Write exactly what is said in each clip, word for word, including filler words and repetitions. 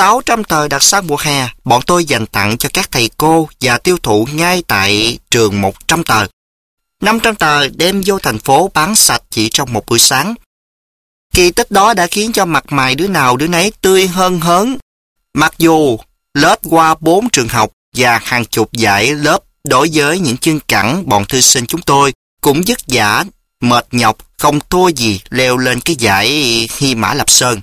sáu trăm tờ đặc sản mùa hè, bọn tôi dành tặng cho các thầy cô và tiêu thụ ngay tại trường một trăm tờ. năm trăm tờ đem vô thành phố bán sạch chỉ trong một buổi sáng. Kỳ tích đó đã khiến cho mặt mày đứa nào đứa nấy tươi hơn hớn. Mặc dù lớp qua bốn trường học và hàng chục dãy lớp đối với những chân cẳng bọn thư sinh chúng tôi cũng vất vả, mệt nhọc, không thua gì leo lên cái dãy Hy Mã Lạp Sơn.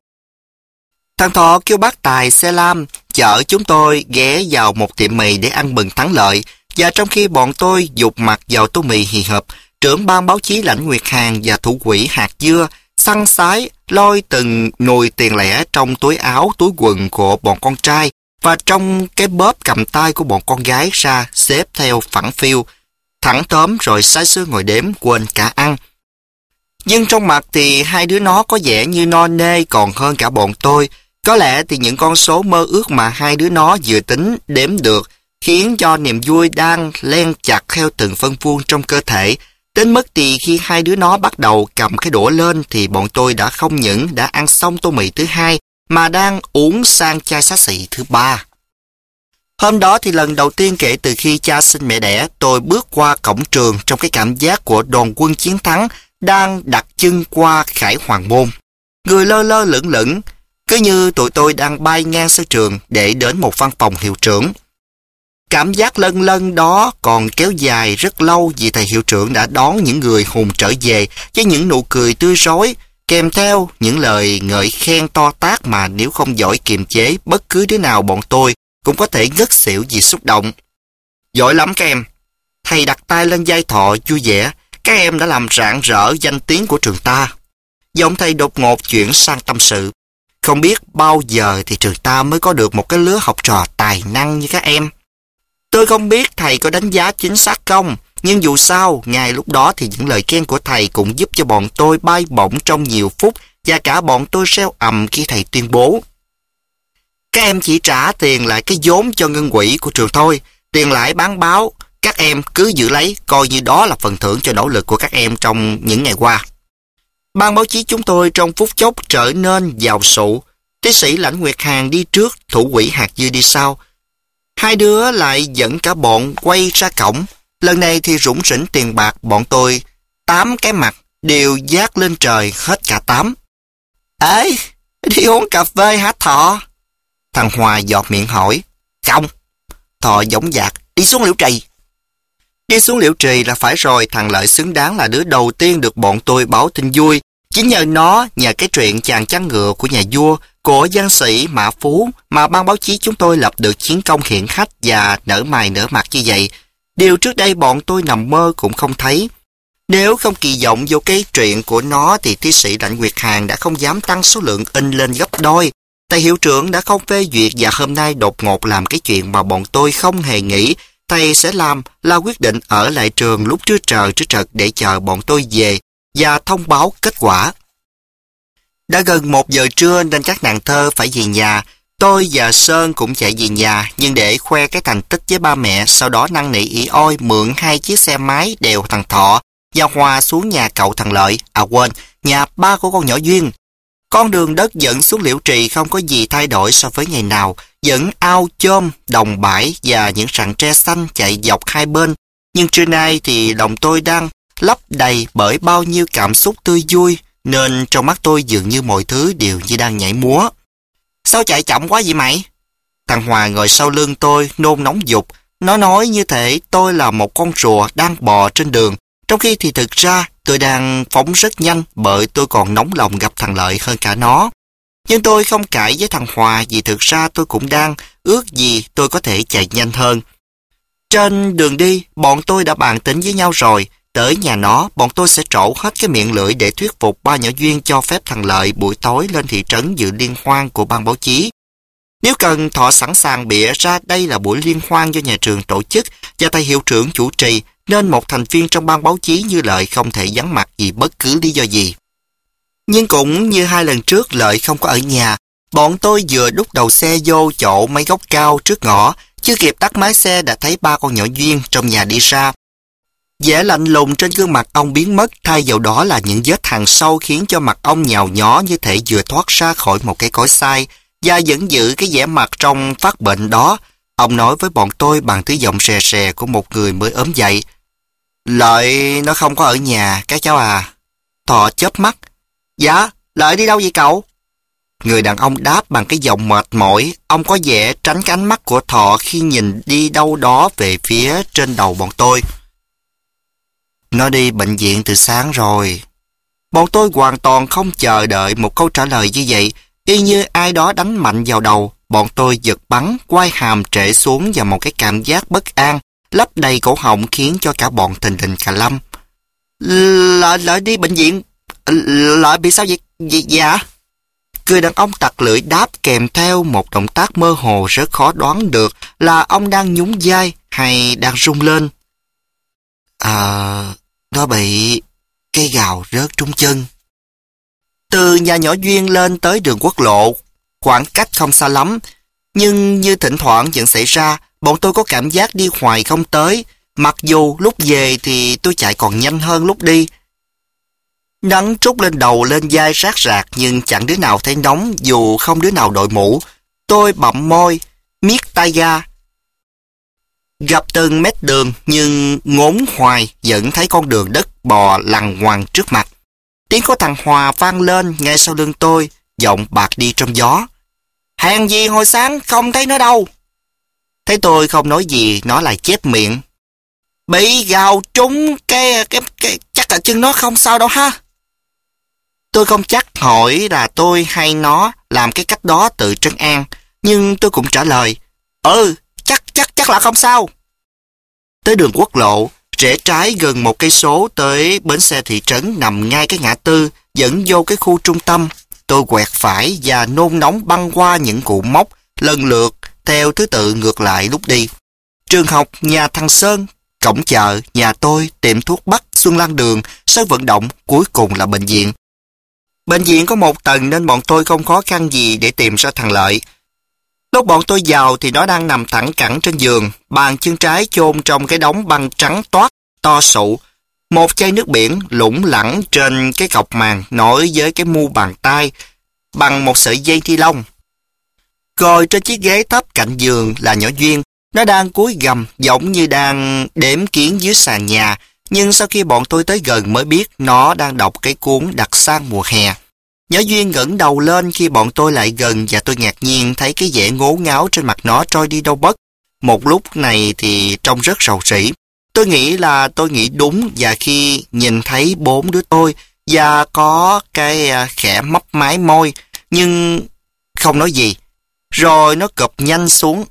Thằng Thọ kêu bác Tài xe lam chở chúng tôi ghé vào một tiệm mì để ăn mừng thắng lợi, và trong khi bọn tôi dục mặt vào tô mì hì hộp, trưởng ban báo chí Lãnh Nguyệt Hàn và thủ quỹ Hạt Dưa săn sái lôi từng nồi tiền lẻ trong túi áo túi quần của bọn con trai và trong cái bóp cầm tay của bọn con gái ra xếp theo phẳng phiu, thẳng tóm rồi say sưa ngồi đếm quên cả ăn. Nhưng trong mặt thì hai đứa nó có vẻ như no nê còn hơn cả bọn tôi. Có lẽ thì những con số mơ ước mà hai đứa nó vừa tính đếm được khiến cho niềm vui đang len chặt theo từng phân vuông trong cơ thể. Đến mức thì khi hai đứa nó bắt đầu cầm cái đũa lên thì bọn tôi đã không những đã ăn xong tô mì thứ hai mà đang uống sang chai xá xị thứ ba. Hôm đó thì lần đầu tiên kể từ khi cha sinh mẹ đẻ, tôi bước qua cổng trường trong cái cảm giác của đoàn quân chiến thắng đang đặt chân qua Khải Hoàng Môn. Người lơ lơ lửng lửng, cứ như tụi tôi đang bay ngang sân trường để đến một văn phòng hiệu trưởng. Cảm giác lân lân đó còn kéo dài rất lâu vì thầy hiệu trưởng đã đón những người hùng trở về với những nụ cười tươi rói, kèm theo những lời ngợi khen to tát mà nếu không giỏi kiềm chế, bất cứ đứa nào bọn tôi cũng có thể ngất xỉu vì xúc động. Giỏi lắm các em. Thầy đặt tay lên vai Thọ vui vẻ. Các em đã làm rạng rỡ danh tiếng của trường ta. Giọng thầy đột ngột chuyển sang tâm sự. Không biết bao giờ thì trường ta mới có được một cái lứa học trò tài năng như các em. Tôi không biết thầy có đánh giá chính xác không, nhưng dù sao, ngay lúc đó thì những lời khen của thầy cũng giúp cho bọn tôi bay bổng trong nhiều phút và cả bọn tôi reo ầm khi thầy tuyên bố. Các em chỉ trả tiền lại cái vốn cho ngân quỹ của trường thôi, tiền lãi bán báo, các em cứ giữ lấy, coi như đó là phần thưởng cho nỗ lực của các em trong những ngày qua. Ban báo chí chúng tôi trong phút chốc trở nên giàu sụ. Tiến sĩ Lãnh Nguyệt Hàn đi trước, thủ quỹ Hạt Dưa đi sau. Hai đứa lại dẫn cả bọn quay ra cổng. Lần này thì rủng rỉnh tiền bạc, bọn tôi tám cái mặt đều vác lên trời hết cả tám. Ê, đi uống cà phê hả Thọ? Thằng Hòa giọt miệng hỏi. Không. Thọ dõng dạc, đi xuống Liễu Trì. Đi xuống Liễu Trì là phải rồi, thằng Lợi xứng đáng là đứa đầu tiên được bọn tôi báo tin vui. Chính nhờ nó, nhờ cái chuyện chàng chăn ngựa của nhà vua, của văn sĩ Mã Phú mà ban báo chí chúng tôi lập được chiến công hiển hách và nở mày nở mặt như vậy. Điều trước đây bọn tôi nằm mơ cũng không thấy. Nếu không kỳ vọng vô cái chuyện của nó thì tiến sĩ Lãnh Nguyệt Hàn đã không dám tăng số lượng in lên gấp đôi. Thầy hiệu trưởng đã không phê duyệt và hôm nay đột ngột làm cái chuyện mà bọn tôi không hề nghĩ thầy sẽ làm là quyết định ở lại trường lúc trưa trời trưa trật để chờ bọn tôi về và thông báo kết quả. Đã gần một giờ trưa nên các nàng thơ phải về nhà. Tôi và Sơn cũng chạy về nhà, nhưng để khoe cái thành tích với ba mẹ, sau đó năn nỉ ỉ ôi mượn hai chiếc xe máy đèo thằng Thọ và Hòa xuống nhà cậu thằng Lợi, à quên, nhà ba của con nhỏ Duyên. Con đường đất dẫn xuống Liễu Trì không có gì thay đổi so với ngày nào, vẫn ao chôm, đồng bãi và những rặng tre xanh chạy dọc hai bên. Nhưng trưa nay thì lòng tôi đang lấp đầy bởi bao nhiêu cảm xúc tươi vui, nên trong mắt tôi dường như mọi thứ đều như đang nhảy múa. Sao chạy chậm quá vậy mày? Thằng Hòa ngồi sau lưng tôi nôn nóng giục. Nó nói như thể tôi là một con rùa đang bò trên đường, trong khi thì thực ra tôi đang phóng rất nhanh bởi tôi còn nóng lòng gặp thằng Lợi hơn cả nó. Nhưng tôi không cãi với thằng Hòa vì thực ra tôi cũng đang ước gì tôi có thể chạy nhanh hơn. Trên đường đi, bọn tôi đã bàn tính với nhau rồi. Tới nhà nó, bọn tôi sẽ trổ hết cái miệng lưỡi để thuyết phục ba nhỏ Duyên cho phép thằng Lợi buổi tối lên thị trấn dự liên hoan của ban báo chí. Nếu cần, Thọ sẵn sàng bịa ra đây là buổi liên hoan do nhà trường tổ chức và thầy hiệu trưởng chủ trì, nên một thành viên trong ban báo chí như Lợi không thể vắng mặt vì bất cứ lý do gì. Nhưng cũng như hai lần trước, Lợi không có ở nhà. Bọn tôi vừa đút đầu xe vô chỗ mấy gốc cao trước ngõ, chưa kịp tắt máy xe đã thấy ba con nhỏ Duyên trong nhà đi ra. Vẻ lạnh lùng trên gương mặt ông biến mất, thay vào đó là những vết hằn sâu khiến cho mặt ông nhào nhó như thể vừa thoát ra khỏi một cái cối xay. và vẫn giữ cái vẻ mặt trong phát bệnh đó. Ông nói với bọn tôi bằng thứ giọng rè rè của một người mới ốm dậy. Lợi nó không có ở nhà, các cháu à. Thọ chớp mắt. Dạ, Lợi đi đâu vậy cậu? Người đàn ông đáp bằng cái giọng mệt mỏi. Ông có vẻ tránh cái ánh mắt của Thọ khi nhìn đi đâu đó về phía trên đầu bọn tôi. Nó đi bệnh viện từ sáng rồi. Bọn tôi hoàn toàn không chờ đợi một câu trả lời như vậy. Y như ai đó đánh mạnh vào đầu, bọn tôi giật bắn, quai hàm trễ xuống vào một cái cảm giác bất an, lấp đầy cổ họng khiến cho cả bọn thình lình cả lâm. Lợi, lợi đi bệnh viện. Lợi bị sao vậy? Vậy dạ? Người đàn ông tặc lưỡi đáp kèm theo một động tác mơ hồ rất khó đoán được là ông đang nhún vai hay đang rung lên. À, nó bị cây gào rớt trúng chân. Từ nhà nhỏ Duyên lên tới đường quốc lộ, khoảng cách không xa lắm, nhưng như thỉnh thoảng vẫn xảy ra, bọn tôi có cảm giác đi hoài không tới, mặc dù lúc về thì tôi chạy còn nhanh hơn lúc đi. Nắng trút lên đầu lên vai rát rạc nhưng chẳng đứa nào thấy nóng dù không đứa nào đội mũ. Tôi bặm môi, miết tay ga. Gặp từng mét đường nhưng ngốn hoài vẫn thấy con đường đất bò lằn ngoằn trước mặt. Tiếng của thằng Hòa vang lên ngay sau lưng tôi, giọng bạc đi trong gió. Hàng gì hồi sáng không thấy nó đâu. Thấy tôi không nói gì, nó lại chép miệng. Bị gào trúng cái, cái, cái chắc là chân nó không sao đâu ha. Tôi không chắc hỏi là tôi hay nó làm cái cách đó tự trấn an, nhưng tôi cũng trả lời. Ừ, chắc chắc chắc là không sao. Tới đường quốc lộ, rẽ trái gần một cây số tới bến xe thị trấn nằm ngay cái ngã tư dẫn vô cái khu trung tâm. Tôi quẹt phải và nôn nóng băng qua những cụ mốc lần lượt theo thứ tự ngược lại lúc đi. Trường học, nhà thằng Sơn, cổng chợ, nhà tôi, tiệm thuốc Bắc, Xuân Lan Đường, sân vận động, cuối cùng là bệnh viện. Bệnh viện có một tầng nên bọn tôi không khó khăn gì để tìm ra thằng Lợi. Lúc bọn tôi vào thì nó đang nằm thẳng cẳng trên giường, bàn chân trái chôn trong cái đống băng trắng toát, to sụ. Một chai nước biển lủng lẳng trên cái cọc màn nối với cái mu bàn tay bằng một sợi dây ni lông. Ngồi trên chiếc ghế thấp cạnh giường là nhỏ Duyên. Nó đang cúi gằm giống như đang đếm kiến dưới sàn nhà, nhưng sau khi bọn tôi tới gần mới biết nó đang đọc cái cuốn Đặc Sang Mùa Hè. Nhỏ Duyên ngẩng đầu lên khi bọn tôi lại gần và tôi ngạc nhiên thấy cái vẻ ngố ngáo trên mặt nó trôi đi đâu mất. Một lúc này thì trông rất rầu rĩ. Tôi nghĩ là tôi nghĩ đúng và khi nhìn thấy bốn đứa tôi và có cái khẽ mấp mái môi nhưng không nói gì. Rồi nó cụp nhanh xuống.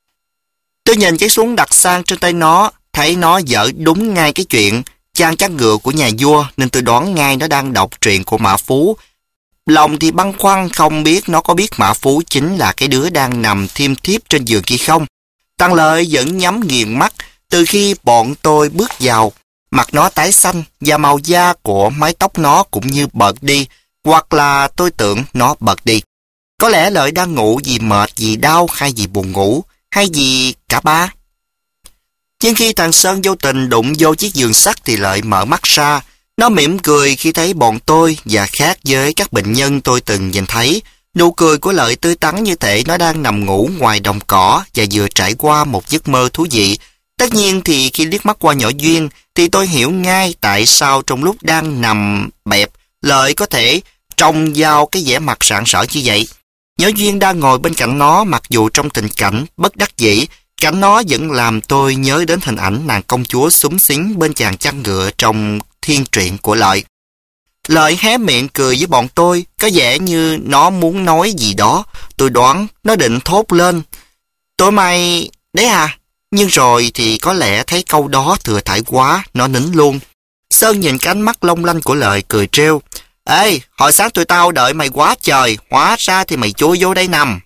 Tôi nhìn cái xuống Đặc Sang trên tay nó, thấy nó dở đúng ngay cái chuyện trang chắn ngựa của nhà vua nên tôi đoán ngay nó đang đọc truyện của Mã Phú. Lòng thì băn khoăn không biết nó có biết Mã Phú chính là cái đứa đang nằm thiêm thiếp trên giường kia không. Thằng Lợi vẫn nhắm nghiền mắt. Từ khi bọn tôi bước vào, mặt nó tái xanh và màu da của mái tóc nó cũng như bợt đi, hoặc là tôi tưởng nó bợt đi. Có lẽ Lợi đang ngủ vì mệt, vì đau hay vì buồn ngủ, hay vì cả ba. Nhưng khi thằng Sơn vô tình đụng vô chiếc giường sắt thì Lợi mở mắt ra. Nó mỉm cười khi thấy bọn tôi và khác với các bệnh nhân tôi từng nhìn thấy. Nụ cười của Lợi tươi tắn như thể nó đang nằm ngủ ngoài đồng cỏ và vừa trải qua một giấc mơ thú vị. Tất nhiên thì khi liếc mắt qua nhỏ Duyên thì tôi hiểu ngay tại sao trong lúc đang nằm bẹp Lợi có thể trông vào cái vẻ mặt rạng rỡ như vậy. Nhỏ Duyên đang ngồi bên cạnh nó mặc dù trong tình cảnh bất đắc dĩ. Cảnh nó vẫn làm tôi nhớ đến hình ảnh nàng công chúa xúm xính bên chàng chăn ngựa trong thiên truyện của Lợi. Lợi hé miệng cười với bọn tôi, có vẻ như nó muốn nói gì đó. Tôi đoán nó định thốt lên. Tối mai đấy à? Nhưng rồi thì có lẽ thấy câu đó thừa thãi quá, nó nín luôn. Sơn nhìn cái ánh mắt long lanh của Lợi cười trêu. Ê, hồi sáng tụi tao đợi mày quá trời, hóa ra thì mày chui vô đây nằm.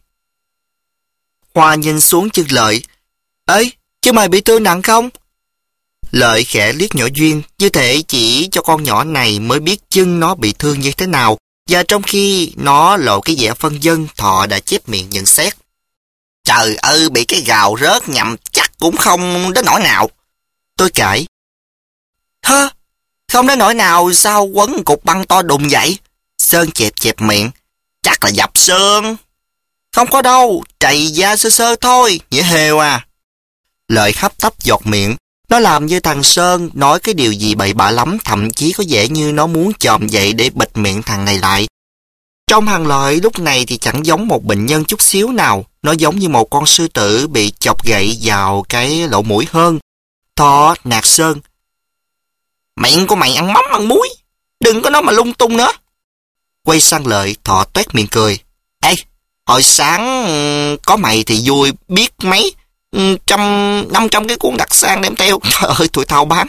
Hoa nhìn xuống chân Lợi. Ê, chứ mày bị thương nặng không? Lợi khẽ liếc nhỏ Duyên, như thể chỉ cho con nhỏ này mới biết chân nó bị thương như thế nào, và trong khi nó lộ cái vẻ phân vân, Thọ đã chép miệng nhận xét. Trời ơi, bị cái gào rớt nhầm chắc cũng không đến nỗi nào. Tôi cãi. Hơ, không đến nỗi nào sao quấn cục băng to đùng vậy? Sơn chẹp chẹp miệng. Chắc là dập xương. Không có đâu, trầy da sơ sơ thôi, nhẹ hều à. Lợi hấp tấp giọt miệng. Nó làm như thằng Sơn nói cái điều gì bậy bạ lắm, thậm chí có vẻ như nó muốn chồm dậy để bịt miệng thằng này lại. Trong thằng Lợi lúc này thì chẳng giống một bệnh nhân chút xíu nào. Nó giống như một con sư tử bị chọc gậy vào cái lỗ mũi hơn. Thọ nạt Sơn. Miệng của mày ăn mắm ăn muối, đừng có nói mà lung tung nữa. Quay sang Lợi, Thọ toét miệng cười. Ê, hồi sáng có mày thì vui biết mấy. Trăm, năm trăm cái cuốn đặc sản đem theo. Trời ơi, tụi tao bán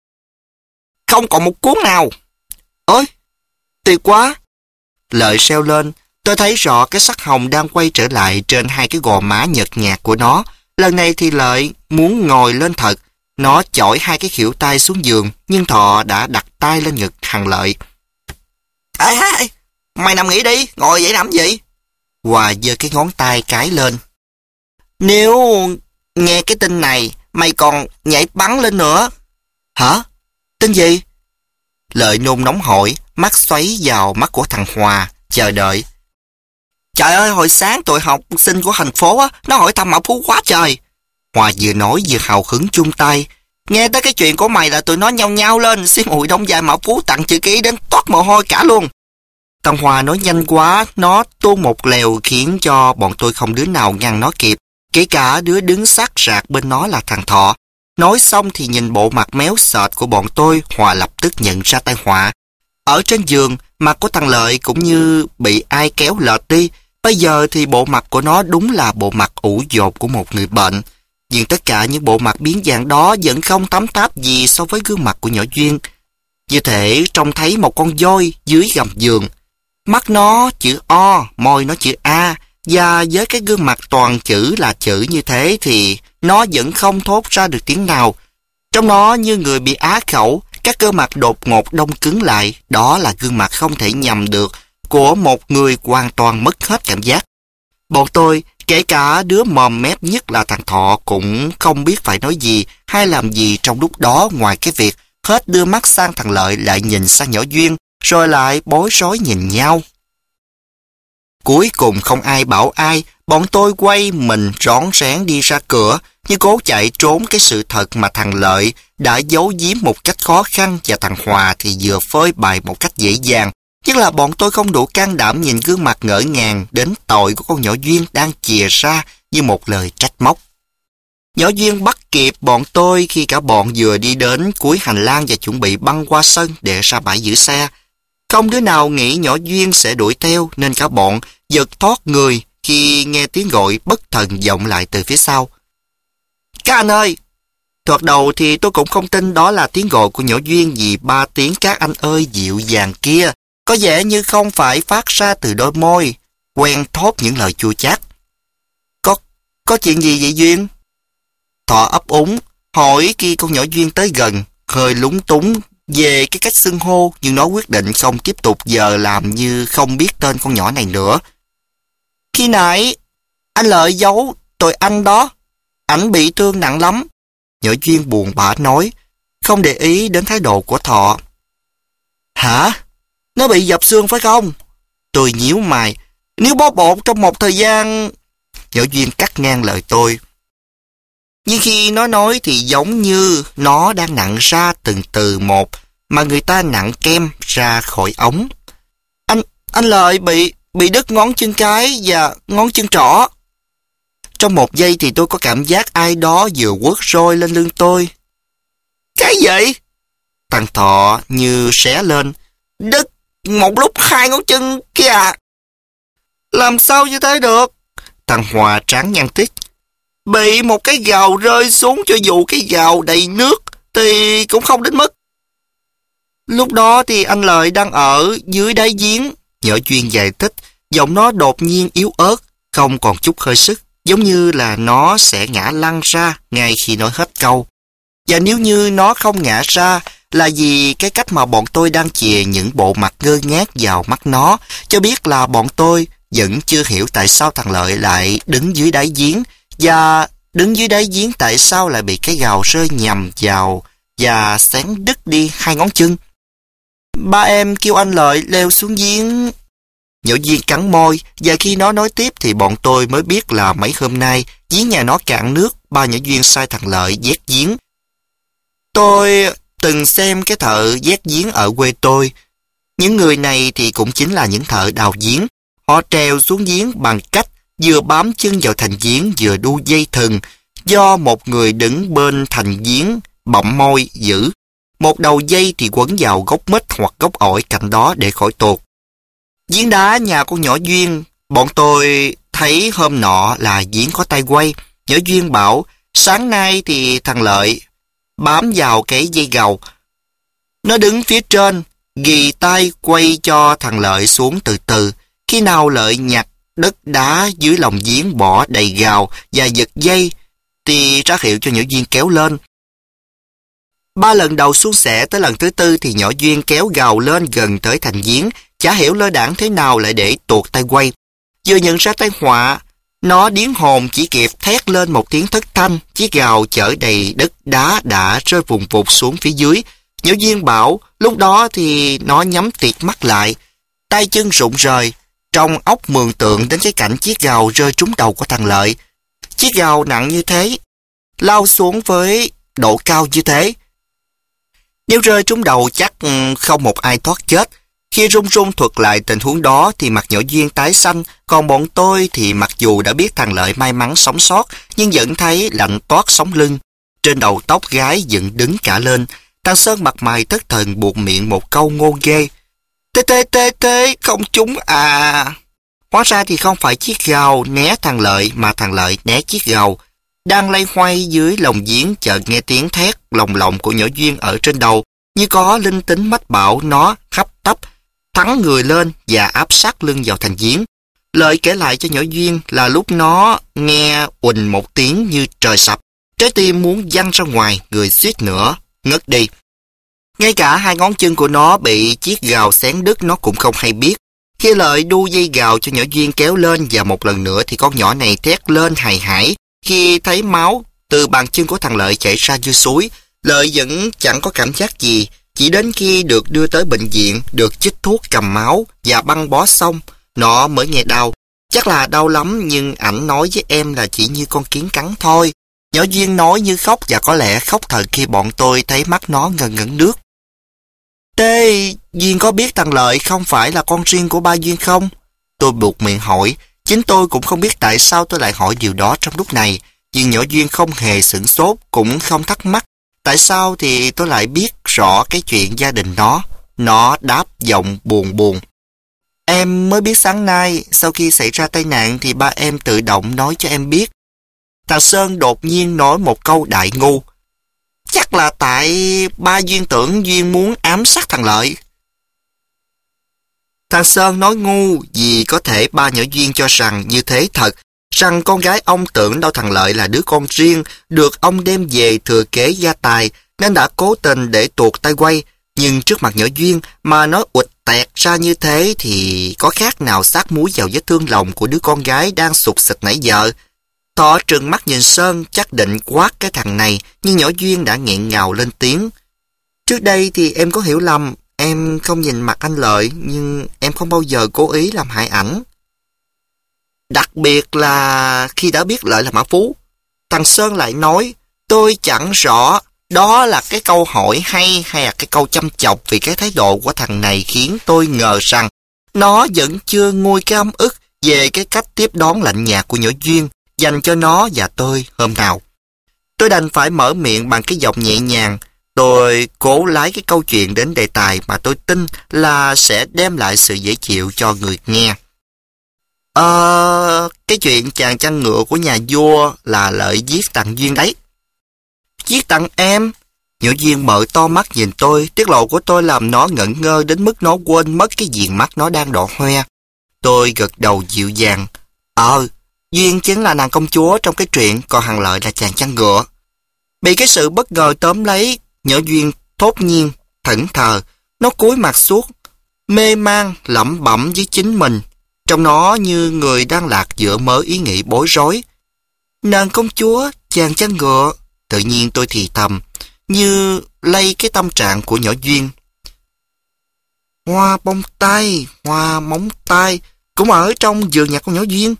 không còn một cuốn nào. Ôi, tuyệt quá. Lợi reo lên. Tôi thấy rõ cái sắc hồng đang quay trở lại trên hai cái gò má nhợt nhạt của nó. Lần này thì Lợi muốn ngồi lên thật. Nó chỏi hai cái khuỷu tay xuống giường, nhưng Thọ đã đặt tay lên ngực thằng Lợi. Ê, ê, mày nằm nghỉ đi, ngồi vậy làm gì? Hòa giơ cái ngón tay cái lên. Nếu nghe cái tin này, mày còn nhảy bắn lên nữa. Hả? Tin gì? Lợi nôn nóng hỏi, mắt xoáy vào mắt của thằng Hòa, chờ đợi. Trời ơi, hồi sáng tụi học sinh của thành phố á, nó hỏi thăm Mạo Phú quá trời. Hòa vừa nói vừa hào hứng chung tay. Nghe tới cái chuyện của mày là tụi nó nhao nhao lên, xí mùi đông dài Mạo Phú tặng chữ ký đến toát mồ hôi cả luôn. Thằng Hòa nói nhanh quá, nó tuôn một lèo khiến cho bọn tôi không đứa nào ngăn nó kịp. Kể cả đứa đứng sát rạc bên nó là thằng Thọ. Nói xong thì nhìn bộ mặt méo sệt của bọn tôi, Hòa lập tức nhận ra tai họa. Ở trên giường, mặt của thằng Lợi cũng như bị ai kéo lệch đi. Bây giờ thì bộ mặt của nó đúng là bộ mặt ủ dột của một người bệnh. Nhưng tất cả những bộ mặt biến dạng đó vẫn không tấm táp gì so với gương mặt của nhỏ Duyên. Như thể trông thấy một con voi dưới gầm giường. Mắt nó chữ O, môi nó chữ A. Và với cái gương mặt toàn chữ là chữ như thế thì nó vẫn không thốt ra được tiếng nào. Trong nó như người bị á khẩu, các cơ mặt đột ngột đông cứng lại. Đó là gương mặt không thể nhầm được của một người hoàn toàn mất hết cảm giác. Bọn tôi, kể cả đứa mồm mép nhất là thằng Thọ, cũng không biết phải nói gì hay làm gì trong lúc đó, ngoài cái việc hết đưa mắt sang thằng Lợi lại nhìn sang nhỏ Duyên, rồi lại bối rối nhìn nhau. Cuối cùng không ai bảo ai, bọn tôi quay mình rón rén đi ra cửa, như cố chạy trốn cái sự thật mà thằng Lợi đã giấu giếm một cách khó khăn, và thằng Hòa thì vừa phơi bày một cách dễ dàng. Nhưng là bọn tôi không đủ can đảm nhìn gương mặt ngỡ ngàng đến tội của con nhỏ Duyên đang chìa ra như một lời trách móc. Nhỏ Duyên bắt kịp bọn tôi khi cả bọn vừa đi đến cuối hành lang và chuẩn bị băng qua sân để ra bãi giữ xe. Không đứa nào nghĩ nhỏ Duyên sẽ đuổi theo, nên cả bọn giật thoát người khi nghe tiếng gọi bất thần vọng lại từ phía sau. Các anh ơi! Thoạt đầu thì tôi cũng không tin đó là tiếng gọi của nhỏ Duyên, vì ba tiếng các anh ơi dịu dàng kia có vẻ như không phải phát ra từ đôi môi quen thốt những lời chua chát. Có, có chuyện gì vậy Duyên? Thọ ấp úng hỏi khi con nhỏ Duyên tới gần, hơi lúng túng về cái cách xưng hô, nhưng nó quyết định không tiếp tục giờ làm như không biết tên con nhỏ này nữa. Khi nãy anh Lợi giấu tụi anh đó, ảnh bị thương nặng lắm. Nhỏ Duyên buồn bã nói, không để ý đến thái độ của Thọ. Hả? Nó bị dập xương phải không? Tôi nhíu mày. Nếu bó bột trong một thời gian... Nhỏ Duyên cắt ngang lời tôi. Nhưng khi nó nói thì giống như nó đang nặn ra từng từ một mà người ta nặn kem ra khỏi ống. Anh, anh Lợi bị, bị đứt ngón chân cái và ngón chân trỏ. Trong một giây thì tôi có cảm giác ai đó vừa quất roi lên lưng tôi. Cái gì? Thằng Thọ như xé lên. Đứt một lúc hai ngón chân kìa. Làm sao như thế được? Thằng Hòa tráng nhăn tít. Bị một cái gào rơi xuống, cho dù cái gào đầy nước thì cũng không đến mức. Lúc đó thì anh Lợi đang ở dưới đáy giếng. Nhỏ Duyên giải thích, giọng nó đột nhiên yếu ớt, không còn chút hơi sức, giống như là nó sẽ ngã lăn ra ngay khi nói hết câu. Và nếu như nó không ngã ra là vì cái cách mà bọn tôi đang chìa những bộ mặt ngơ ngác vào mắt nó, cho biết là bọn tôi vẫn chưa hiểu tại sao thằng Lợi lại đứng dưới đáy giếng, và đứng dưới đáy giếng tại sao lại bị cái gào rơi nhầm vào và xén đứt đi hai ngón chân. Ba em kêu anh Lợi leo xuống giếng. Nhỏ Duyên cắn môi, và khi nó nói tiếp thì bọn tôi mới biết là mấy hôm nay giếng nhà nó cạn nước, ba Nhỏ Duyên sai thằng Lợi vét giếng. Tôi từng xem cái thợ vét giếng ở quê tôi. Những người này thì cũng chính là những thợ đào giếng. Họ trèo xuống giếng bằng cách vừa bám chân vào thành giếng vừa đu dây thừng, do một người đứng bên thành giếng bặm môi giữ. Một đầu dây thì quấn vào gốc mít hoặc gốc ổi cạnh đó để khỏi tuột. Giếng đá nhà con nhỏ Duyên, bọn tôi thấy hôm nọ là giếng có tay quay. Nhỏ Duyên bảo sáng nay thì thằng Lợi bám vào cái dây gầu. Nó đứng phía trên, ghì tay quay cho thằng Lợi xuống từ từ. Khi nào Lợi nhặt đất đá dưới lòng giếng bỏ đầy gào và giật dây thì ra hiệu cho nhỏ Duyên kéo lên. Ba lần đầu suôn sẻ, tới lần thứ tư thì nhỏ Duyên kéo gào lên gần tới thành giếng. Chả hiểu lơ đãng thế nào lại để tuột tay quay. Vừa nhận ra tai họa, nó điếng hồn chỉ kịp thét lên một tiếng thất thanh. Chiếc gào chở đầy đất đá đã rơi vùng vụt xuống phía dưới. Nhỏ Duyên bảo lúc đó thì nó nhắm tiệt mắt lại, tay chân rụng rời, trong óc mường tượng đến cái cảnh chiếc gào rơi trúng đầu của thằng Lợi. Chiếc gào nặng như thế, lao xuống với độ cao như thế. Nếu rơi trúng đầu chắc không một ai thoát chết. Khi run run thuật lại tình huống đó thì mặt nhỏ Duyên tái xanh, còn bọn tôi thì mặc dù đã biết thằng Lợi may mắn sống sót, nhưng vẫn thấy lạnh toát sống lưng. Trên đầu tóc gái dựng đứng cả lên. Thằng Sơn mặt mày thất thần buột miệng một câu ngô ghê. Tê tê tê tê, không trúng à. Hóa ra thì không phải chiếc gào né thằng Lợi mà thằng Lợi né chiếc gào. Đang lay hoay dưới lồng giếng chợt nghe tiếng thét lồng lộng của nhỏ Duyên ở trên đầu, như có linh tính mách bảo nó hấp tấp thắng người lên và áp sát lưng vào thành giếng. Lợi kể lại cho nhỏ Duyên là lúc nó nghe uỳnh một tiếng như trời sập, trái tim muốn văng ra ngoài, người suýt nữa ngất đi. Ngay cả hai ngón chân của nó bị chiếc gào xén đứt nó cũng không hay biết. Khi Lợi đu dây gào cho nhỏ Duyên kéo lên và một lần nữa thì con nhỏ này thét lên hài hải. Khi thấy máu từ bàn chân của thằng Lợi chảy ra như suối, Lợi vẫn chẳng có cảm giác gì. Chỉ đến khi được đưa tới bệnh viện, được chích thuốc cầm máu và băng bó xong, nó mới nghe đau. Chắc là đau lắm, nhưng ảnh nói với em là chỉ như con kiến cắn thôi. Nhỏ Duyên nói như khóc, và có lẽ khóc thật khi bọn tôi thấy mắt nó ngần ngấn nước. Tê, Duyên có biết thằng Lợi không phải là con riêng của ba Duyên không? Tôi buột miệng hỏi. Chính tôi cũng không biết tại sao tôi lại hỏi điều đó trong lúc này. Nhưng nhỏ Duyên không hề sửng sốt, cũng không thắc mắc. Tại sao thì tôi lại biết rõ cái chuyện gia đình nó. Nó đáp giọng buồn buồn. Em mới biết sáng nay, sau khi xảy ra tai nạn thì ba em tự động nói cho em biết. Thằng Sơn đột nhiên nói một câu đại ngu. Chắc là tại ba Duyên tưởng Duyên muốn ám sát thằng Lợi. Thằng Sơn nói ngu vì có thể ba nhỏ Duyên cho rằng như thế thật, rằng con gái ông tưởng đâu thằng Lợi là đứa con riêng, được ông đem về thừa kế gia tài, nên đã cố tình để tuột tay quay. Nhưng trước mặt nhỏ Duyên mà nó ụt tẹt ra như thế thì có khác nào sát muối vào vết thương lòng của đứa con gái đang sụt sịt nãy giờ. Thọ trừng mắt nhìn Sơn, chắc định quát cái thằng này, nhưng nhỏ Duyên đã nghẹn ngào lên tiếng. Trước đây thì em có hiểu lầm, em không nhìn mặt anh Lợi, nhưng em không bao giờ cố ý làm hại ảnh. Đặc biệt là khi đã biết Lợi là mã phú. Thằng Sơn lại nói, tôi chẳng rõ đó là cái câu hỏi hay hay là cái câu châm chọc, vì cái thái độ của thằng này khiến tôi ngờ rằng nó vẫn chưa nguôi cái ấm ức về cái cách tiếp đón lạnh nhạt của nhỏ Duyên dành cho nó và tôi hôm nào. Tôi đành phải mở miệng bằng cái giọng nhẹ nhàng. Tôi cố lái cái câu chuyện đến đề tài mà tôi tin là sẽ đem lại sự dễ chịu cho người nghe. Ờ, cái chuyện chàng chăn ngựa của nhà vua là Lợi giết tặng Duyên đấy. Giết tặng em? Nhỏ Duyên mở to mắt nhìn tôi, tiết lộ của tôi làm nó ngẩn ngơ đến mức nó quên mất cái viền mắt nó đang đỏ hoe. Tôi gật đầu dịu dàng. Ờ, Duyên chính là nàng công chúa trong cái chuyện, còn thằng Lợi là chàng chăn ngựa. Bị cái sự bất ngờ tóm lấy, nhỏ Duyên thốt nhiên, thẫn thờ. Nó cúi mặt xuống, mê man, lẩm bẩm với chính mình. Trong nó như người đang lạc giữa mớ ý nghĩ bối rối. Nàng công chúa, chàng chăn ngựa. Tự nhiên tôi thì thầm, như lay cái tâm trạng của nhỏ Duyên. Hoa bông tai, hoa móng tai, cũng ở trong vườn nhà con nhỏ Duyên.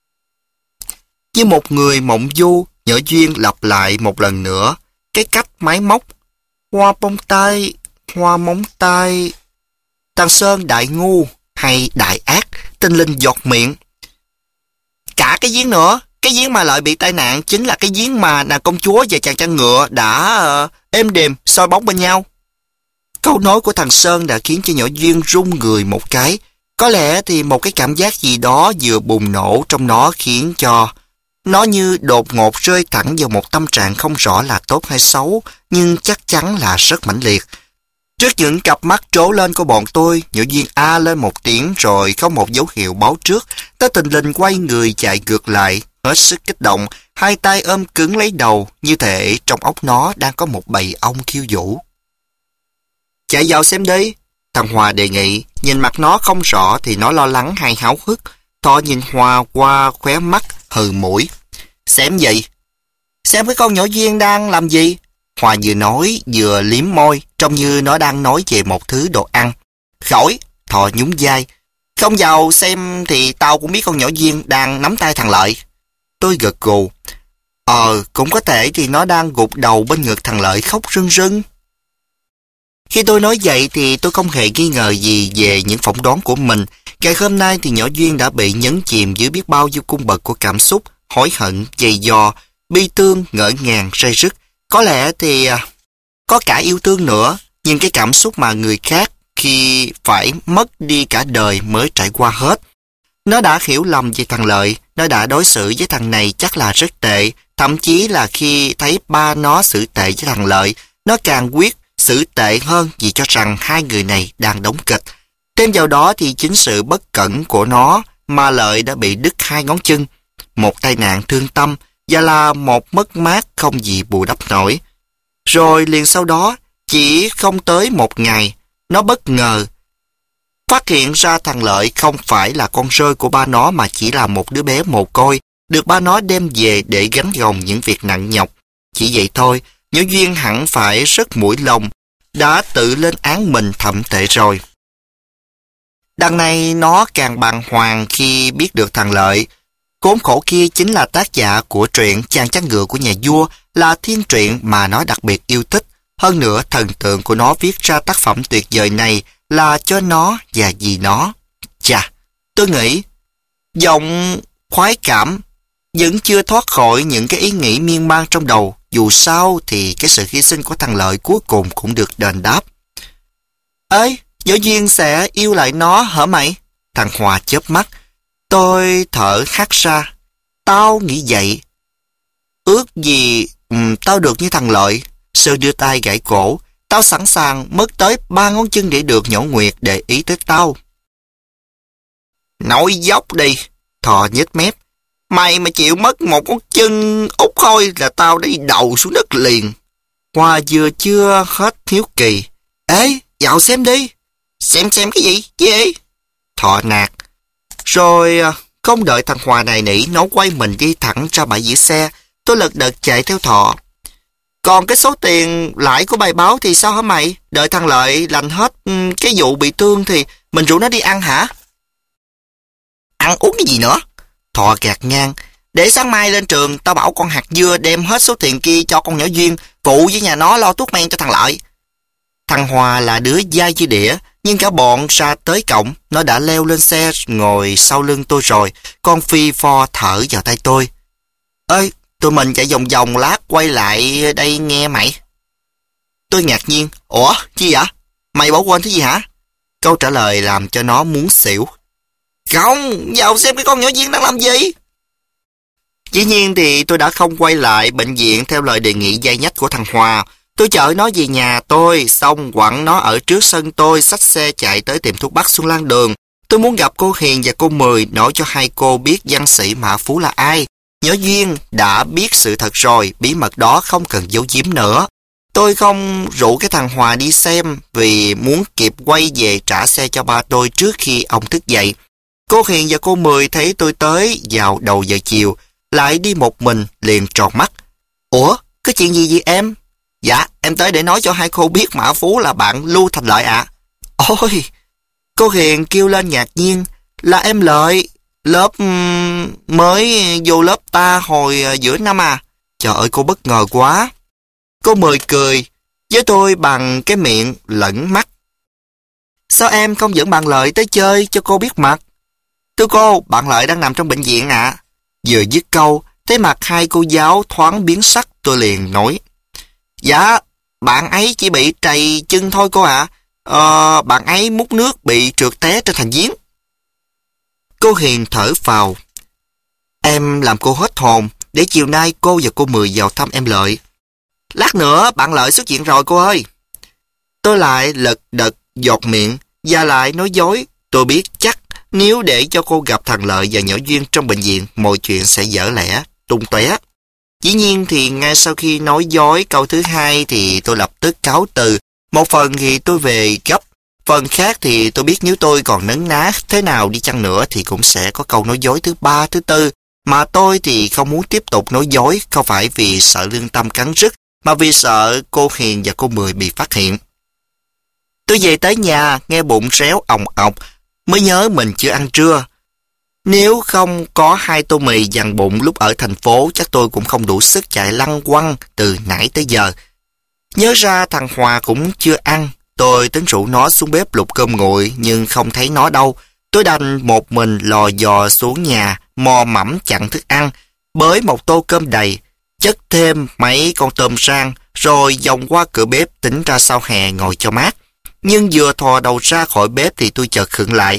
Như một người mộng du, nhỏ Duyên lặp lại một lần nữa cái cách máy móc. Hoa bông tai, hoa móng tay. Thằng Sơn đại ngu hay đại ác, tinh linh giọt miệng. Cả cái giếng nữa, cái giếng mà Lợi bị tai nạn chính là cái giếng mà nàng công chúa và chàng chăn ngựa đã uh, êm đềm soi bóng bên nhau. Câu nói của thằng Sơn đã khiến cho nhỏ Duyên run người một cái. Có lẽ thì một cái cảm giác gì đó vừa bùng nổ trong nó khiến cho nó như đột ngột rơi thẳng vào một tâm trạng không rõ là tốt hay xấu, nhưng chắc chắn là rất mãnh liệt. Trước những cặp mắt trố lên của bọn tôi, nhỏ Duyên a lên một tiếng rồi không một dấu hiệu báo trước. Nó tình lình quay người chạy ngược lại, hết sức kích động, hai tay ôm cứng lấy đầu, như thể trong óc nó đang có một bầy ong khiêu vũ. Chạy vào xem đi, thằng Hòa đề nghị. Nhìn mặt nó không rõ thì nó lo lắng hay háo hức. Thọ nhìn Hòa qua khóe mắt, hừ mũi. Xem gì? Xem cái con nhỏ Duyên đang làm gì? Hòa vừa nói vừa liếm môi, trông như nó đang nói về một thứ đồ ăn. Khỏi, Thọ nhún vai. Không vào xem thì tao cũng biết con nhỏ Duyên đang nắm tay thằng Lợi. Tôi gật gù. Ờ, cũng có thể thì nó đang gục đầu bên ngực thằng Lợi khóc rưng rưng. Khi tôi nói vậy thì tôi không hề nghi ngờ gì về những phỏng đoán của mình. Ngày hôm nay thì nhỏ Duyên đã bị nhấn chìm dưới biết bao nhiêu cung bậc của cảm xúc, hối hận, dày dò, bi thương, ngỡ ngàng, say rứt. Có lẽ thì có cả yêu thương nữa, nhưng cái cảm xúc mà người khác khi phải mất đi cả đời mới trải qua hết. Nó đã hiểu lầm về thằng Lợi, nó đã đối xử với thằng này chắc là rất tệ, thậm chí là khi thấy ba nó xử tệ với thằng Lợi, nó càng quyết xử tệ hơn vì cho rằng hai người này đang đóng kịch. Thêm vào đó thì chính sự bất cẩn của nó mà Lợi đã bị đứt hai ngón chân, một tai nạn thương tâm và là một mất mát không gì bù đắp nổi. Rồi liền sau đó, chỉ không tới một ngày, nó bất ngờ phát hiện ra thằng Lợi không phải là con rơi của ba nó mà chỉ là một đứa bé mồ côi, được ba nó đem về để gánh gồng những việc nặng nhọc. Chỉ vậy thôi, nhỏ Duyên hẳn phải rất mũi lòng, đã tự lên án mình thậm tệ rồi. Đằng này nó càng bàng hoàng khi biết được thằng Lợi khốn khổ kia chính là tác giả của truyện Chàng Chăn Ngựa của nhà vua, là thiên truyện mà nó đặc biệt yêu thích. Hơn nữa, thần tượng của nó viết ra tác phẩm tuyệt vời này là cho nó và vì nó. Chà, tôi nghĩ giọng khoái cảm vẫn chưa thoát khỏi những cái ý nghĩ miên man trong đầu. Dù sao thì cái sự hy sinh của thằng Lợi cuối cùng cũng được đền đáp. Ê, Võ Duyên sẽ yêu lại nó hả mày? Thằng Hòa chớp mắt. Tôi thở hắt ra. Tao nghĩ vậy. Ước gì um, tao được như thằng Lợi. Sơ đưa tay gãy cổ. Tao sẵn sàng mất tới ba ngón chân để được nhỏ Nguyệt để ý tới tao. Nói dốc đi. Thọ nhếch mép. Mày mà chịu mất một con chân út khôi là tao đi đầu xuống đất liền. Hòa vừa chưa hết hiếu kỳ. Ê, vào xem đi. Xem xem cái gì? Gì? Thọ nạt. Rồi không đợi thằng Hòa này nỉ, nó quay mình đi thẳng ra bãi giữ xe. Tôi lật đật chạy theo Thọ. Còn cái số tiền lãi của bài báo thì sao hả mày? Đợi thằng Lợi lành hết cái vụ bị thương thì mình rủ nó đi ăn hả? Ăn uống cái gì nữa? Thọ gạt ngang. Để sáng mai lên trường tao bảo con hạt dưa đem hết số tiền kia cho con nhỏ Duyên, phụ với nhà nó lo thuốc men cho thằng Lợi. Thằng Hòa là đứa dai như đĩa, nhưng cả bọn ra tới cổng, nó đã leo lên xe ngồi sau lưng tôi rồi, con phi pho thở vào tay tôi. Ơi, tụi mình chạy vòng vòng lát quay lại đây nghe mày. Tôi ngạc nhiên. Ủa, chi vậy? Mày bỏ quên thứ gì hả? Câu trả lời làm cho nó muốn xỉu. Không, vào xem cái con nhỏ Duyên đang làm gì. Dĩ nhiên thì tôi đã không quay lại bệnh viện theo lời đề nghị dai nhách của thằng Hòa. Tôi chở nó về nhà tôi, xong quẳng nó ở trước sân tôi, xách xe chạy tới tiệm thuốc Bắc Xuân Lan Đường. Tôi muốn gặp cô Hiền và cô Mười, nói cho hai cô biết văn sĩ Mã Phú là ai. Nhỏ Duyên đã biết sự thật rồi, bí mật đó không cần giấu giếm nữa. Tôi không rủ cái thằng Hòa đi xem vì muốn kịp quay về trả xe cho ba tôi trước khi ông thức dậy. Cô Hiền và cô Mười thấy tôi tới vào đầu giờ chiều, lại đi một mình liền tròn mắt. Ủa, có chuyện gì vậy em? Dạ, em tới để nói cho hai cô biết Mã Phú là bạn Lưu Thành Lợi ạ. À. Ôi, cô Hiền kêu lên ngạc nhiên. Là em Lợi, lớp mới vô lớp ta hồi giữa năm à? Trời ơi, cô bất ngờ quá. Cô Mười cười với tôi bằng cái miệng lẫn mắt. Sao em không dẫn bạn Lợi tới chơi cho cô biết mặt? Thưa cô, bạn Lợi đang nằm trong bệnh viện ạ. À. Vừa dứt câu, thấy mặt hai cô giáo thoáng biến sắc, tôi liền nói. Dạ, bạn ấy chỉ bị trầy chân thôi cô ạ. À. Ờ, bạn ấy múc nước bị trượt té trên thành giếng. Cô Hiền thở phào. Em làm cô hết hồn, để chiều nay cô và cô Mười vào thăm em Lợi. Lát nữa bạn Lợi xuất viện rồi cô ơi. Tôi lại lật đật giọt miệng và lại nói dối. Tôi biết chắc nếu để cho cô gặp thằng Lợi và nhỏ Duyên trong bệnh viện, mọi chuyện sẽ dở lẽ, tung tóe. Dĩ nhiên thì ngay sau khi nói dối câu thứ hai thì tôi lập tức cáo từ. Một phần thì tôi về gấp, phần khác thì tôi biết nếu tôi còn nấn ná thế nào đi chăng nữa thì cũng sẽ có câu nói dối thứ ba, thứ tư. Mà tôi thì không muốn tiếp tục nói dối, không phải vì sợ lương tâm cắn rứt, mà vì sợ cô Hiền và cô Mười bị phát hiện. Tôi về tới nhà, nghe bụng réo òng ọc, mới nhớ mình chưa ăn trưa. Nếu không có hai tô mì dằn bụng lúc ở thành phố, chắc tôi cũng không đủ sức chạy lăn quăng từ nãy tới giờ. Nhớ ra thằng Hòa cũng chưa ăn, tôi tính rủ nó xuống bếp lục cơm nguội, nhưng không thấy nó đâu. Tôi đành một mình lò dò xuống nhà, mò mẫm chặn thức ăn, bới một tô cơm đầy, chất thêm mấy con tôm rang, rồi vòng qua cửa bếp tính ra sau hè ngồi cho mát. Nhưng vừa thò đầu ra khỏi bếp thì tôi chợt khựng lại.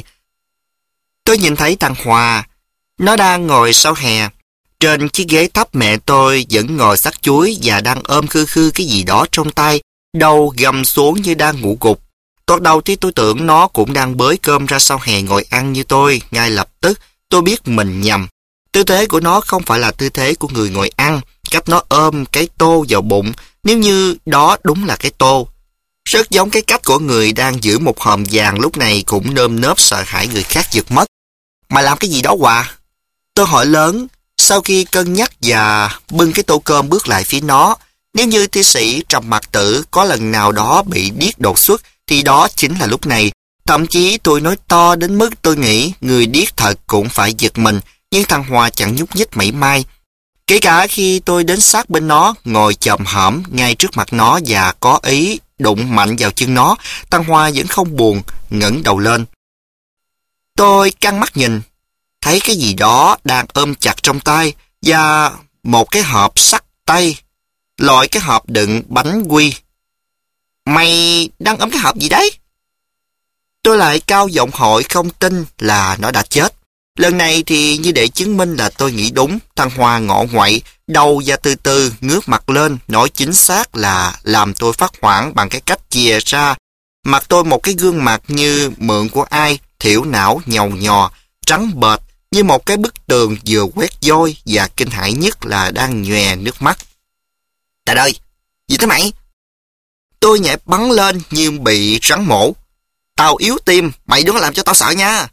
Tôi nhìn thấy thằng Hòa, nó đang ngồi sau hè. Trên chiếc ghế thấp mẹ tôi vẫn ngồi xắt chuối và đang ôm khư khư cái gì đó trong tay, đầu gầm xuống như đang ngủ gục. Thoạt đầu thì tôi tưởng nó cũng đang bới cơm ra sau hè ngồi ăn như tôi. Ngay lập tức tôi biết mình nhầm. Tư thế của nó không phải là tư thế của người ngồi ăn. Cách nó ôm cái tô vào bụng, nếu như đó đúng là cái tô, rất giống cái cách của người đang giữ một hòm vàng lúc này cũng nơm nớp sợ hãi người khác giật mất. Mày làm cái gì đó Hòa? Tôi hỏi lớn, sau khi cân nhắc và bưng cái tô cơm bước lại phía nó. Nếu như thi sĩ Trầm Mặc Tử có lần nào đó bị điếc đột xuất, thì đó chính là lúc này. Thậm chí tôi nói to đến mức tôi nghĩ người điếc thật cũng phải giật mình, nhưng thằng Hòa chẳng nhúc nhích mảy may. Kể cả khi tôi đến sát bên nó, ngồi chồm hổm ngay trước mặt nó và có ý đụng mạnh vào chân nó, thằng Hòa vẫn không buồn, ngẩng đầu lên. Tôi căng mắt nhìn, thấy cái gì đó đang ôm chặt trong tay và một cái hộp sắt tay, loại cái hộp đựng bánh quy. Mày đang ôm cái hộp gì đấy? Tôi lại cao giọng hỏi, không tin là nó đã chết. Lần này thì như để chứng minh là tôi nghĩ đúng, thằng Hòa ngọ nguậy, đầu và từ từ ngước mặt lên, nói chính xác là làm tôi phát hoảng bằng cái cách chìa ra mặt tôi một cái gương mặt như mượn của ai, thiểu não nhàu nhò, trắng bệch như một cái bức tường vừa quét vôi, và kinh hãi nhất là đang nhòe nước mắt. Trời ơi, gì thế mày? Tôi nhảy bắn lên như bị rắn mổ. Tao yếu tim, mày đừng có làm cho tao sợ nha.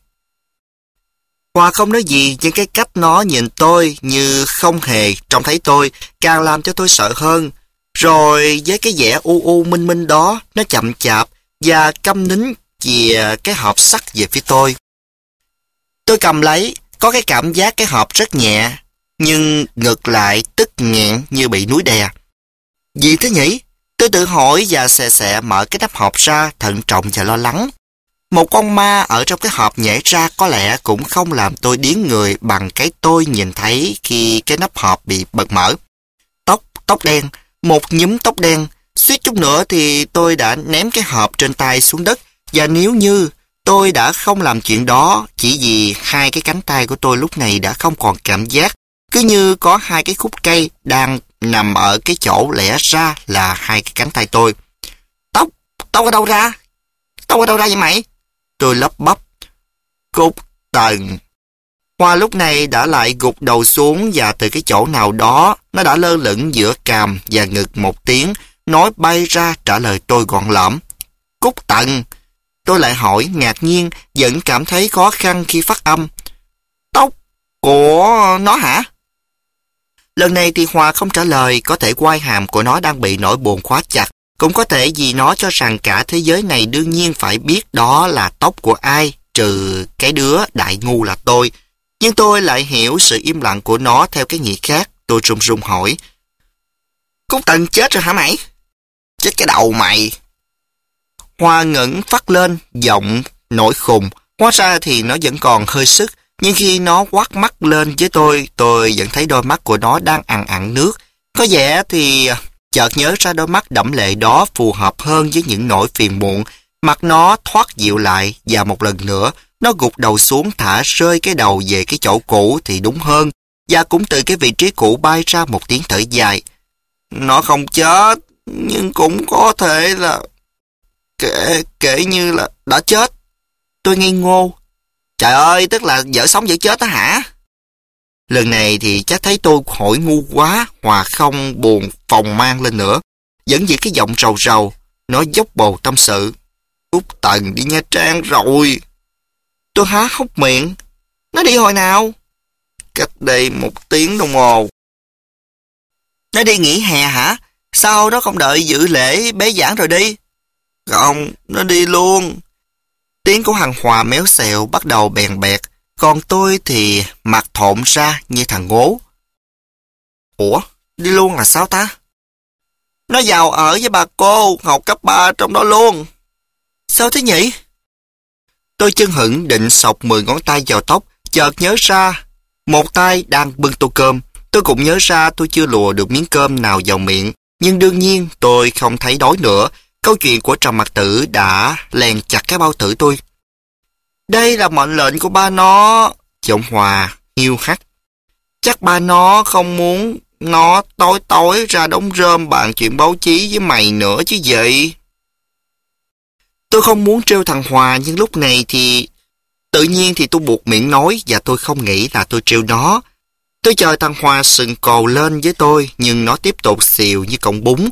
Hòa không nói gì, nhưng cái cách nó nhìn tôi như không hề trông thấy tôi càng làm cho tôi sợ hơn. Rồi với cái vẻ u u minh minh đó, nó chậm chạp và câm nín chìa cái hộp sắt về phía tôi. Tôi cầm lấy, có cái cảm giác cái hộp rất nhẹ, nhưng ngược lại tức nghẹn như bị núi đè. Gì thế nhỉ? Tôi tự hỏi và xè xè mở cái nắp hộp ra, thận trọng và lo lắng. Một con ma ở trong cái hộp nhảy ra có lẽ cũng không làm tôi điếng người bằng cái tôi nhìn thấy khi cái nắp hộp bị bật mở. Tóc, tóc đen, một nhúm tóc đen, suýt chút nữa thì tôi đã ném cái hộp trên tay xuống đất, và nếu như tôi đã không làm chuyện đó chỉ vì hai cái cánh tay của tôi lúc này đã không còn cảm giác, cứ như có hai cái khúc cây đang nằm ở cái chỗ lẽ ra là hai cái cánh tay tôi. Tóc, tóc ở đâu ra? Tóc ở đâu ra vậy mày? Tôi lắp bắp. Cúc Tần. Hoa lúc này đã lại gục đầu xuống, và từ cái chỗ nào đó nó đã lơ lửng giữa cằm và ngực một tiếng, nói bay ra trả lời tôi gọn lỏm. Cúc Tần. Tôi lại hỏi ngạc nhiên, vẫn cảm thấy khó khăn khi phát âm. Tóc của nó hả? Lần này thì Hòa không trả lời, có thể quai hàm của nó đang bị nỗi buồn khóa chặt, cũng có thể vì nó cho rằng cả thế giới này đương nhiên phải biết đó là tóc của ai, trừ cái đứa đại ngu là tôi. Nhưng tôi lại hiểu sự im lặng của nó theo cái nghĩa khác. Tôi run run hỏi. Cúc Tần chết rồi hả mày? Chết cái đầu mày. Hoa ngẩng phát lên, giọng nổi khùng. Hóa ra thì nó vẫn còn hơi sức. Nhưng khi nó quát mắt lên với tôi, tôi vẫn thấy đôi mắt của nó đang ằn ặn nước. Có vẻ thì chợt nhớ ra đôi mắt đẫm lệ đó phù hợp hơn với những nỗi phiền muộn. Mặt nó thoát dịu lại và một lần nữa nó gục đầu xuống thả rơi cái đầu về cái chỗ cũ thì đúng hơn. Và cũng từ cái vị trí cũ bay ra một tiếng thở dài. Nó không chết, nhưng cũng có thể là kể, kể như là đã chết. Tôi ngây ngô. Trời ơi, tức là vợ sống vợ chết đó hả? Lần này thì chắc thấy tôi hỏi ngu quá. Hòa không buồn phòng mang lên nữa, vẫn giữ cái giọng rầu rầu. Nó dốc bầu tâm sự. Út Tần đi Nha Trang rồi. Tôi há hốc miệng. Nó đi hồi nào? Cách đây một tiếng đồng hồ. Nó đi nghỉ hè hả? Sao nó không đợi dự lễ bế giảng rồi đi? Không, nó đi luôn. Tiếng của thằng Hòa méo xẹo bắt đầu bèn bẹt. Còn tôi thì mặt thộn ra như thằng ngố. Ủa, đi luôn là sao ta? Nó vào ở với bà cô, học cấp ba trong đó luôn. Sao thế nhỉ? Tôi chưng hửng định xộc mười ngón tay vào tóc, chợt nhớ ra một tay đang bưng tô cơm. Tôi cũng nhớ ra tôi chưa lùa được miếng cơm nào vào miệng. Nhưng đương nhiên tôi không thấy đói nữa. Câu chuyện của Trầm Mặc Tử đã lèn chặt cái bao tử tôi. Đây là mệnh lệnh của ba nó. Giọng Hòa hiu hắt. Chắc ba nó không muốn nó tối tối ra đống rơm bàn chuyện báo chí với mày nữa chứ vậy. Tôi không muốn trêu thằng Hòa, nhưng lúc này thì tự nhiên thì tôi buộc miệng nói, và tôi không nghĩ là tôi trêu nó. Tôi chờ thằng Hòa sừng cồ lên với tôi, nhưng nó tiếp tục xìu như cọng bún.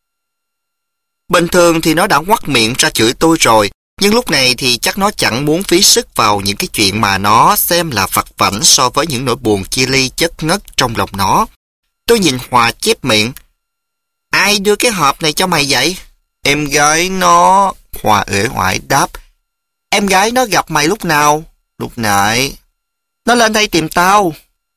Bình thường thì nó đã ngoắt miệng ra chửi tôi rồi, nhưng lúc này thì chắc nó chẳng muốn phí sức vào những cái chuyện mà nó xem là vặt vãnh so với những nỗi buồn chia ly chất ngất trong lòng nó. Tôi nhìn Hòa chép miệng. Ai đưa cái hộp này cho mày vậy? Em gái nó... Hòa uể oải đáp. Em gái nó gặp mày lúc nào? Lúc nãy. Nó lên đây tìm tao.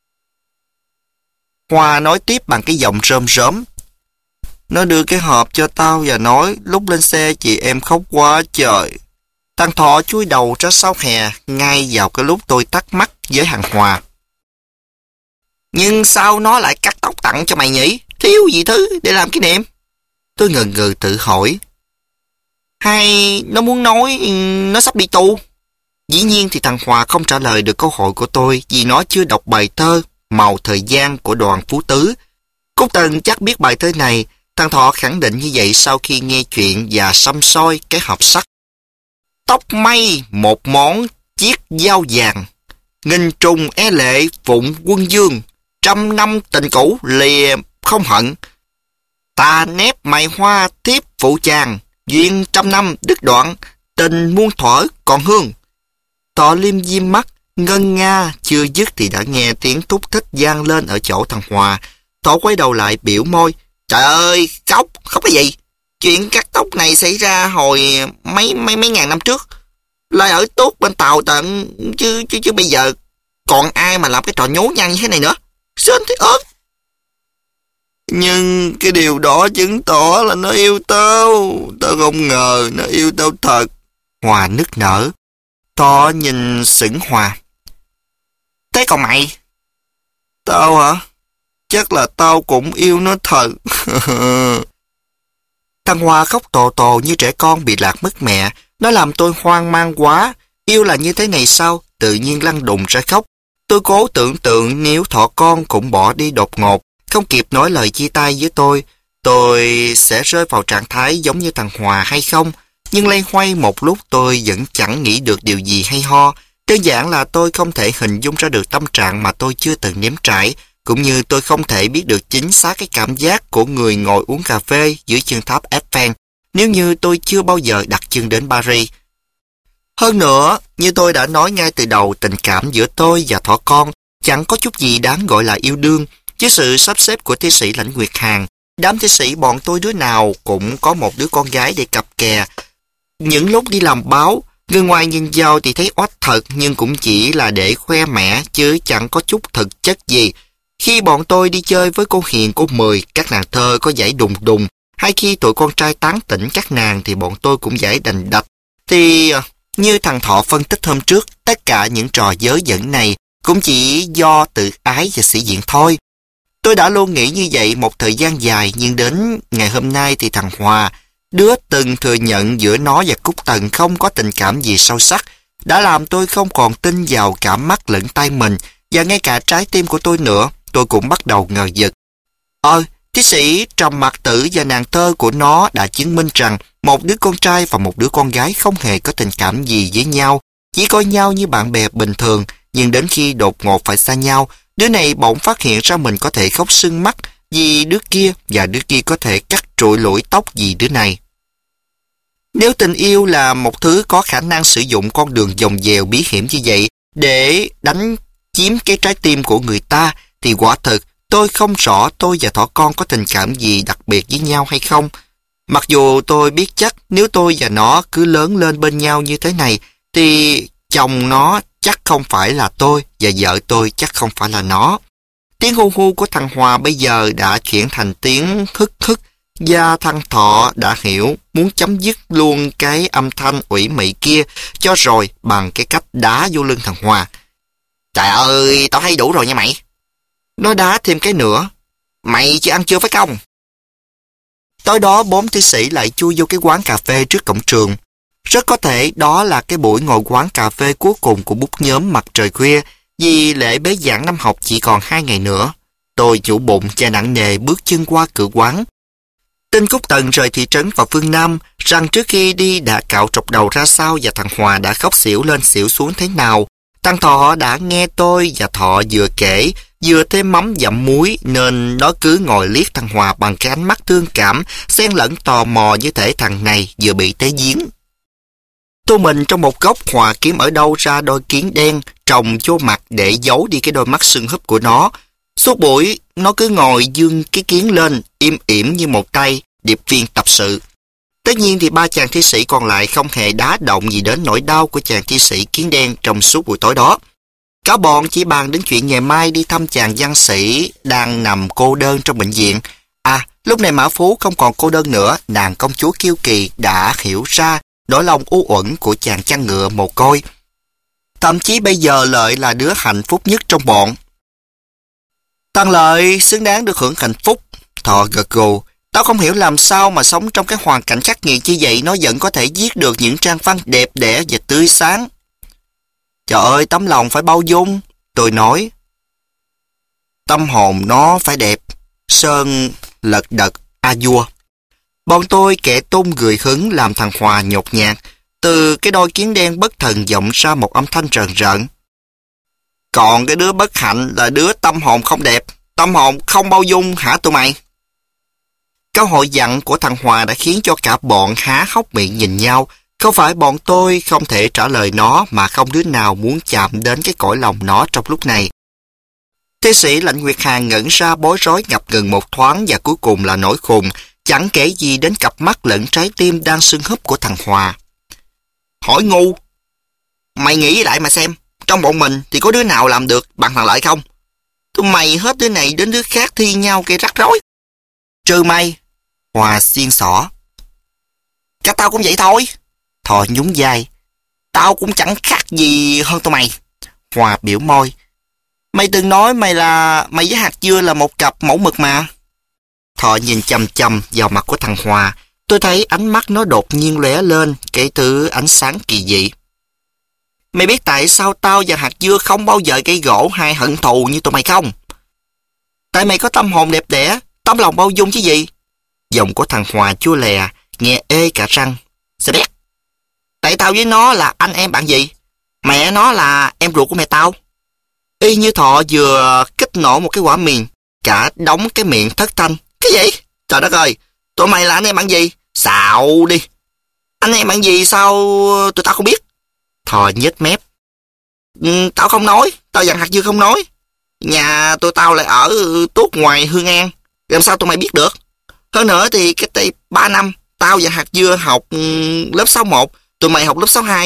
Hòa nói tiếp bằng cái giọng rơm rớm. Nó đưa cái hộp cho tao và nói lúc lên xe chị em khóc quá trời. Thằng Thọ chui đầu ra sau hè ngay vào cái lúc tôi tắt mắt với thằng Hòa. Nhưng sao nó lại cắt tóc tặng cho mày nhỉ? Thiếu gì thứ để làm kỷ niệm? Tôi ngần ngừ tự hỏi. Hay nó muốn nói nó sắp đi tu? Dĩ nhiên thì thằng Hòa không trả lời được câu hỏi của tôi vì nó chưa đọc bài thơ Màu Thời Gian của Đoàn Phú Tứ. Cúc Tần chắc biết bài thơ này. Thằng Thọ khẳng định như vậy sau khi nghe chuyện và xăm soi cái hộp sắt. Tóc mây một món chiếc dao vàng, nghìn trùng e lệ phụng quân dương, trăm năm tình cũ lìa không hận. Ta nép mày hoa tiếp phụ chàng, duyên trăm năm đứt đoạn, tình muôn thuở còn hương. Thọ liêm diêm mắt, ngân nga chưa dứt thì đã nghe tiếng thúc thích vang lên ở chỗ thằng Hòa. Thọ quay đầu lại biểu môi. Trời ơi, khóc, khóc cái gì? Chuyện cắt tóc này xảy ra hồi mấy mấy mấy ngàn năm trước. Lại ở tốt bên Tàu tận, chứ chứ chứ bây giờ còn ai mà làm cái trò nhố nhăng như thế này nữa. Sến thế ớt. Nhưng cái điều đó chứng tỏ là nó yêu tao. Tao không ngờ nó yêu tao thật. Hòa nức nở. Thọ nhìn sững Hòa. Thế còn mày? Tao hả? Chắc là tao cũng yêu nó thật. Thằng Hòa khóc tồ tồ như trẻ con bị lạc mất mẹ. Nó làm tôi hoang mang quá. Yêu là như thế này sao? Tự nhiên lăn đùng ra khóc. Tôi cố tưởng tượng nếu Thọ con cũng bỏ đi đột ngột, không kịp nói lời chia tay với tôi, tôi sẽ rơi vào trạng thái giống như thằng Hòa hay không. Nhưng loay hoay một lúc tôi vẫn chẳng nghĩ được điều gì hay ho. Đơn giản là tôi không thể hình dung ra được tâm trạng mà tôi chưa từng nếm trải, cũng như tôi không thể biết được chính xác cái cảm giác của người ngồi uống cà phê dưới chân tháp Eiffel nếu như tôi chưa bao giờ đặt chân đến Paris. Hơn nữa, như tôi đã nói ngay từ đầu, tình cảm giữa tôi và Thỏ Con chẳng có chút gì đáng gọi là yêu đương. Với sự sắp xếp của thi sĩ Lãnh Nguyệt Hàn, đám thi sĩ bọn tôi đứa nào cũng có một đứa con gái để cặp kè. Những lúc đi làm báo, Người ngoài nhìn vào thì thấy oách thật, nhưng cũng chỉ là để khoe mẽ chứ chẳng có chút thực chất gì. Khi bọn tôi đi chơi với cô Hiền, cô Mười, các nàng thơ có giải đùng đùng, hay khi tụi con trai tán tỉnh các nàng thì bọn tôi cũng giải đành đạch. Thì như thằng Thọ phân tích hôm trước, tất cả những trò dớ dẫn này cũng chỉ do tự ái và sĩ diện thôi. Tôi đã luôn nghĩ như vậy một thời gian dài, nhưng đến ngày hôm nay thì thằng Hòa, đứa từng thừa nhận giữa nó và Cúc Tần không có tình cảm gì sâu sắc, đã làm tôi không còn tin vào cả mắt lẫn tay mình, và ngay cả trái tim của tôi nữa. Tôi cũng bắt đầu ngờ vực. Ờ, tiến sĩ Trầm Mặc Tử và nàng thơ của nó đã chứng minh rằng một đứa con trai và một đứa con gái không hề có tình cảm gì với nhau, chỉ coi nhau như bạn bè bình thường, nhưng đến khi đột ngột phải xa nhau, đứa này bỗng phát hiện ra mình có thể khóc sưng mắt vì đứa kia, và đứa kia có thể cắt trụi lũi tóc vì đứa này. Nếu tình yêu là một thứ có khả năng sử dụng con đường vòng vèo bí hiểm như vậy để đánh chiếm cái trái tim của người ta, thì quả thực tôi không rõ tôi và Thỏ Con có tình cảm gì đặc biệt với nhau hay không. Mặc dù tôi biết chắc nếu tôi và nó cứ lớn lên bên nhau như thế này, thì chồng nó chắc không phải là tôi, và vợ tôi chắc không phải là nó. Tiếng hu hu của thằng Hòa bây giờ đã chuyển thành tiếng hức hức, và thằng Thọ đã hiểu, muốn chấm dứt luôn cái âm thanh ủy mị kia cho rồi bằng cái cách đá vô lưng thằng Hòa. Trời ơi, tao thấy đủ rồi nha mày. Nó đá thêm cái nữa. Mày chưa ăn chưa phải không? Tối đó bốn thi sĩ lại chui vô cái quán cà phê trước cổng trường. Rất có thể đó là cái buổi ngồi quán cà phê cuối cùng của bút nhóm Mặt Trời Khuya, vì lễ bế giảng năm học chỉ còn hai ngày nữa. Tôi nhủ bụng và nặng nề bước chân qua cửa quán. Tin Cúc Tần rời thị trấn vào phương Nam, rằng trước khi đi đã cạo trọc đầu ra sao và thằng Hòa đã khóc xỉu lên xỉu xuống thế nào. Thằng Thọ đã nghe tôi và Thọ vừa kể, vừa thêm mắm dặm muối, nên nó cứ ngồi liếc thằng Hòa bằng cái ánh mắt thương cảm, xen lẫn tò mò như thể thằng này vừa bị té giếng. Tôi mình trong một góc, Hòa kiếm ở đâu ra đôi kiến đen trồng vô mặt để giấu đi cái đôi mắt sưng húp của nó. Suốt buổi, nó cứ ngồi dương cái kiến lên, im ỉm như một tay điệp viên tập sự. Tất nhiên thì ba chàng thi sĩ còn lại không hề đá động gì đến nỗi đau của chàng thi sĩ kiến đen trong suốt buổi tối đó. Cả bọn chỉ bàn đến chuyện ngày mai đi thăm chàng văn sĩ đang nằm cô đơn trong bệnh viện. À, lúc này Mã Phú không còn cô đơn nữa, nàng công chúa Kiêu Kỳ đã hiểu ra nỗi lòng u uẩn của chàng chăn ngựa mồ côi. Thậm chí bây giờ Lợi là đứa hạnh phúc nhất trong bọn. Thằng Lợi xứng đáng được hưởng hạnh phúc. Thọ gật gù. Tao không hiểu làm sao mà sống trong cái hoàn cảnh khắc nghiệt như vậy nó vẫn có thể viết được những trang văn đẹp đẽ và tươi sáng. Trời ơi, tấm lòng phải bao dung. Tôi nói. Tâm hồn nó phải đẹp. Sơn lật đật a vua. Bọn tôi kẻ tung gười hứng làm thằng Hòa nhột nhạt. Từ cái đôi kiến đen bất thần vọng ra một âm thanh rờn rợn. Còn cái đứa bất hạnh là đứa tâm hồn không đẹp, tâm hồn không bao dung hả tụi mày? Câu hỏi dặn của thằng Hòa đã khiến cho cả bọn há hốc miệng nhìn nhau. Không phải bọn tôi không thể trả lời nó, mà không đứa nào muốn chạm đến cái cõi lòng nó trong lúc này. Thi sĩ Lãnh Nguyệt Hà ngẩn ra bối rối ngập ngừng một thoáng, và cuối cùng là nỗi khùng, chẳng kể gì đến cặp mắt lẫn trái tim đang sưng húp của thằng Hòa. Hỏi ngu, mày nghĩ lại mà xem, trong bọn mình thì có đứa nào làm được bằng thằng Lợi không? Tụi mày hết đứa này đến đứa khác thi nhau gây rắc rối. Trừ mày. Hòa xiên xỏ. Cả tao cũng vậy thôi. Thọ nhún vai. Tao cũng chẳng khác gì hơn tụi mày. Hòa biểu môi. Mày từng nói mày là mày với hạt dưa là một cặp mẫu mực mà. Thọ nhìn chằm chằm vào mặt của thằng Hòa. Tôi thấy ánh mắt nó đột nhiên lóe lên cái thứ ánh sáng kỳ dị. Mày biết tại sao tao và hạt dưa không bao giờ gây gỗ hay hận thù như tụi mày không? Tại mày có tâm hồn đẹp đẽ, tấm lòng bao dung chứ gì. Giọng của thằng Hòa chua lè, nghe ê cả răng. Sẽ biết. Tại tao với nó là anh em bạn gì? Mẹ nó là em ruột của mẹ tao. Y như Thọ vừa kích nổ một cái quả mìn, cả đóng cái miệng thất thanh. Cái gì? Trời đất ơi, tụi mày là anh em bạn gì? Xạo đi. Anh em bạn gì sao tụi tao không biết? Thọ nhếch mép. Ừ, tao không nói, tao dặn hạt dưa không nói. Nhà tụi tao lại ở tuốt ngoài Hương An, làm sao tụi mày biết được? Hơn nữa thì cách đây ba năm, tao và hạt dưa học um, lớp sáu một, tụi mày học lớp sáu hai.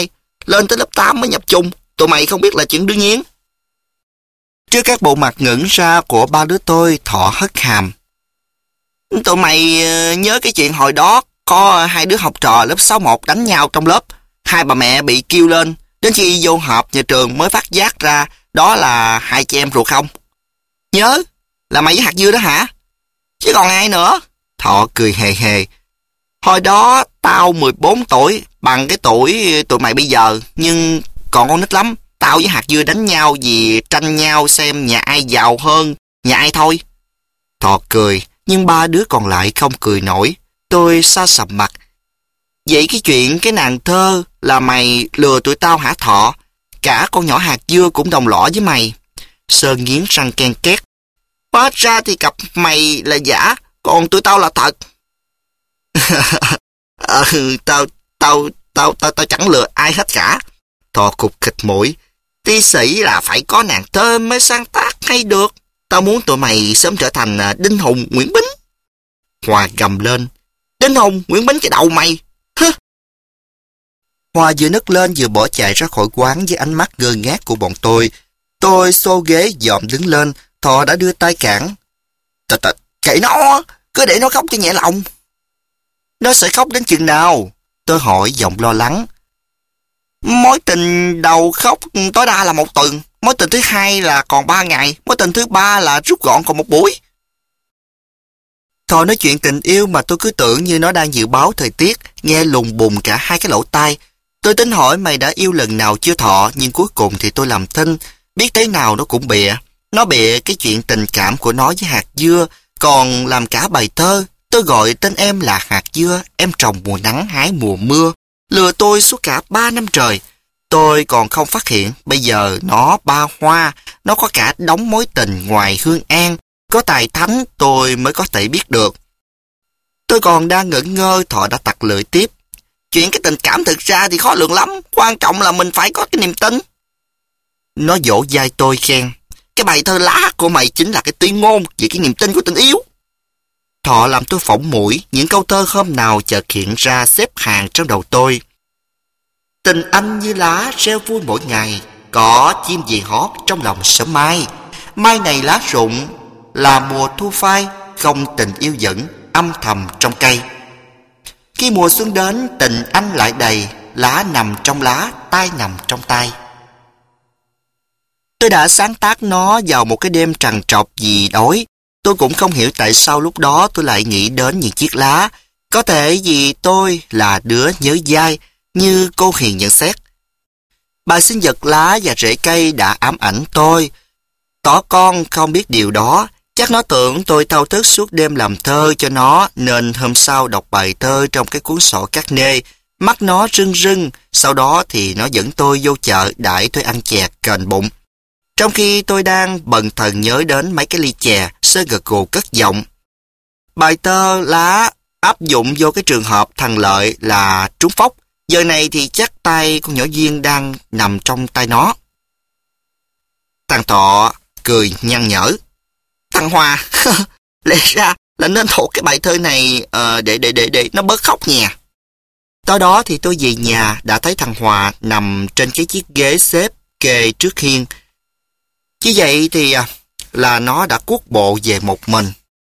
lên tới lớp tám mới nhập chung. Tụi mày không biết là chuyện đương nhiên. Trước các bộ mặt ngẩn ra của ba đứa tôi, Thọ hất hàm. Tụi mày nhớ cái chuyện hồi đó có hai đứa học trò lớp sáu một đánh nhau trong lớp. Hai bà mẹ bị kêu lên, đến khi vô họp nhà trường mới phát giác ra đó là hai chị em ruột không? Nhớ, là mày với hạt dưa đó hả? Chứ còn ai nữa? Thọ cười hề hề. Hồi đó tao mười bốn tuổi, bằng cái tuổi tụi mày bây giờ, nhưng còn con nít lắm. Tao với hạt dưa đánh nhau vì tranh nhau xem nhà ai giàu hơn, nhà ai thôi. Thọ cười, nhưng ba đứa còn lại không cười nổi. Tôi xa sầm mặt. Vậy cái chuyện cái nàng thơ là mày lừa tụi tao hả Thọ? Cả con nhỏ hạt dưa cũng đồng lõa với mày. Sơn nghiến răng ken két. Hóa ra thì cặp mày là giả, còn tụi tao là thật. ờ, tao, tao, tao, tao, tao chẳng lừa ai hết cả. Thọ cục khịt mũi. Ti sĩ là phải có nàng thơ mới sáng tác hay được. Tao muốn tụi mày sớm trở thành Đinh Hùng, Nguyễn Bính. Hòa gầm lên. Đinh Hùng, Nguyễn Bính cái đầu mày. Hứ. Hòa vừa nấc lên vừa bỏ chạy ra khỏi quán với ánh mắt ngơ ngác của bọn tôi. Tôi xô ghế dòm đứng lên. Thọ đã đưa tay cản. Kệ nó, cứ để nó khóc cho nhẹ lòng. Nó sẽ khóc đến chừng nào? Tôi hỏi giọng lo lắng. Mối tình đầu khóc tối đa là một tuần. Mối tình thứ hai là còn ba ngày. Mối tình thứ ba là rút gọn còn một buổi. Thọ nói chuyện tình yêu mà tôi cứ tưởng như nó đang dự báo thời tiết, nghe lùng bùng cả hai cái lỗ tai. Tôi tính hỏi mày đã yêu lần nào chưa Thọ, nhưng cuối cùng thì tôi làm thinh. Biết thế nào nó cũng bịa. Nó bịa cái chuyện tình cảm của nó với hạt dưa, còn làm cả bài thơ. Tôi gọi tên em là hạt dưa, em trồng mùa nắng hái mùa mưa. Lừa tôi suốt cả ba năm trời. Tôi còn không phát hiện, bây giờ nó ba hoa, nó có cả đống mối tình ngoài Hương An. Có tài thánh tôi mới có thể biết được. Tôi còn đang ngẩn ngơ, Thọ đã tặc lưỡi tiếp. Chuyện cái tình cảm thực ra thì khó lường lắm, quan trọng là mình phải có cái niềm tin. Nó vỗ vai tôi khen. Cái bài thơ lá của mày chính là cái tuyên ngôn về cái niềm tin của tình yêu. Thọ làm tôi phỏng mũi, những câu thơ hôm nào chợt hiện ra xếp hàng trong đầu tôi. Tình anh như lá reo vui mỗi ngày, có chim gì hót trong lòng sớm mai. Mai này lá rụng, là mùa thu phai, không tình yêu dẫn, âm thầm trong cây. Khi mùa xuân đến, tình anh lại đầy, lá nằm trong lá, tai nằm trong tai. Tôi đã sáng tác nó vào một cái đêm trằn trọc vì đói. Tôi cũng không hiểu tại sao lúc đó tôi lại nghĩ đến những chiếc lá. Có thể vì tôi là đứa nhớ dai, như cô Hiền nhận xét. Bài sinh vật lá và rễ cây đã ám ảnh tôi. Tỏ con không biết điều đó. Chắc nó tưởng tôi thao thức suốt đêm làm thơ cho nó, nên hôm sau đọc bài thơ trong cái cuốn sổ cát nê. Mắt nó rưng rưng, sau đó thì nó dẫn tôi vô chợ đãi tôi ăn chè kềnh bụng. Trong khi tôi đang bần thần nhớ đến mấy cái ly chè, Sơ gật gù cất giọng. Bài thơ lá áp dụng vô cái trường hợp thằng Lợi là trúng phóc. Giờ này thì chắc tay con nhỏ Duyên đang nằm trong tay nó. Thằng Thọ cười nhăn nhở. Thằng Hòa, lẽ ra là nên thuộc cái bài thơ này uh, để để để để nó bớt khóc nha. Tối đó thì tôi về nhà đã thấy thằng Hòa nằm trên cái chiếc ghế xếp kê trước hiên. Chứ vậy thì uh, là nó đã cuốc bộ về một mình.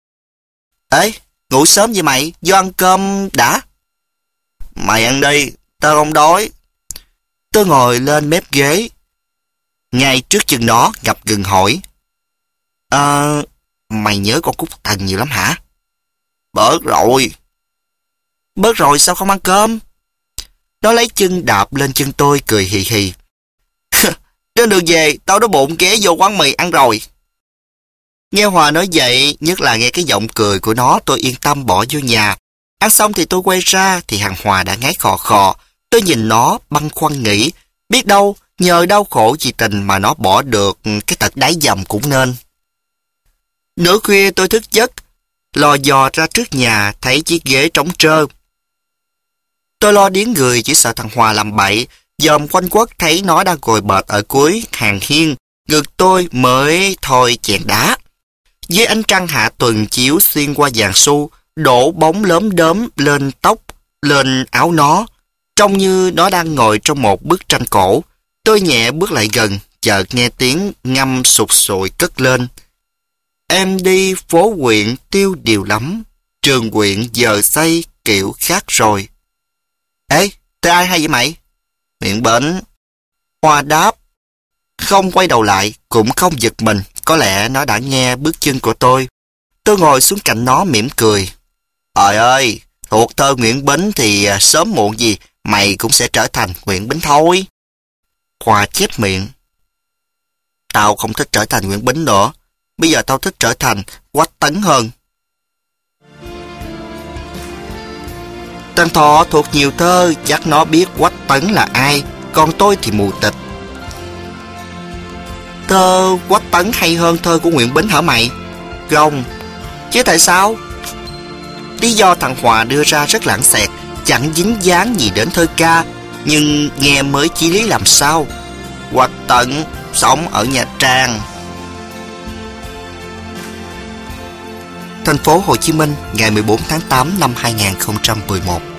Ê, ngủ sớm vậy mày, vô ăn cơm đã. Mày ăn đi, tao không đói. Tôi ngồi lên mép ghế. Ngay trước chân nó gặp gừng hỏi. Ờ, à, mày nhớ con Cúc Thần nhiều lắm hả? Bớt rồi. Bớt rồi sao không ăn cơm? Nó lấy chân đạp lên chân tôi cười hì hì. Trên đường về, tao đói bụng ghé vô quán mì ăn rồi. Nghe Hòa nói vậy, nhất là nghe cái giọng cười của nó, tôi yên tâm bỏ vô nhà. Ăn xong thì tôi quay ra, thì thằng Hòa đã ngáy khò khò. Tôi nhìn nó băn khoăn nghĩ, biết đâu nhờ đau khổ vì tình mà nó bỏ được cái tật đáy dầm cũng nên. Nửa khuya tôi thức giấc, lò dò ra trước nhà thấy chiếc ghế trống trơ. Tôi lo điếng người chỉ sợ thằng Hòa làm bậy, dòm quanh quất thấy nó đang ngồi bệt ở cuối hàng hiên, ngực tôi mới thôi chèn đá. Dưới ánh trăng hạ tuần chiếu xuyên qua vàng su, đổ bóng lốm đốm lên tóc, lên áo nó. Trông như nó đang ngồi trong một bức tranh cổ. Tôi nhẹ bước lại gần, chợt nghe tiếng ngâm sụt sùi cất lên. Em đi phố huyện tiêu điều lắm, trường huyện giờ xây kiểu khác rồi. Ê, tên ai hay vậy mày? Huyện Bến. Hoa đáp, không quay đầu lại, cũng không giật mình, có lẽ nó đã nghe bước chân của tôi. Tôi ngồi xuống cạnh nó mỉm cười. Trời ơi, thuộc thơ Nguyễn Bính thì sớm muộn gì mày cũng sẽ trở thành Nguyễn Bính thôi. Khoa chép miệng. Tao không thích trở thành Nguyễn Bính nữa. Bây giờ tao thích trở thành Quách Tấn hơn. Thằng Thọ thuộc nhiều thơ, chắc nó biết Quách Tấn là ai, còn tôi thì mù tịt. Thơ Quách Tấn hay hơn thơ của Nguyễn Bính hả mày? Không. Chứ tại sao? Lý do thằng Hòa đưa ra rất lãng xẹt, chẳng dính dáng gì đến thơ ca, nhưng nghe mới chí lý làm sao. Quách Tấn sống ở Nha Trang. Thành phố Hồ Chí Minh, ngày mười bốn tháng tám năm hai nghìn không trăm mười một.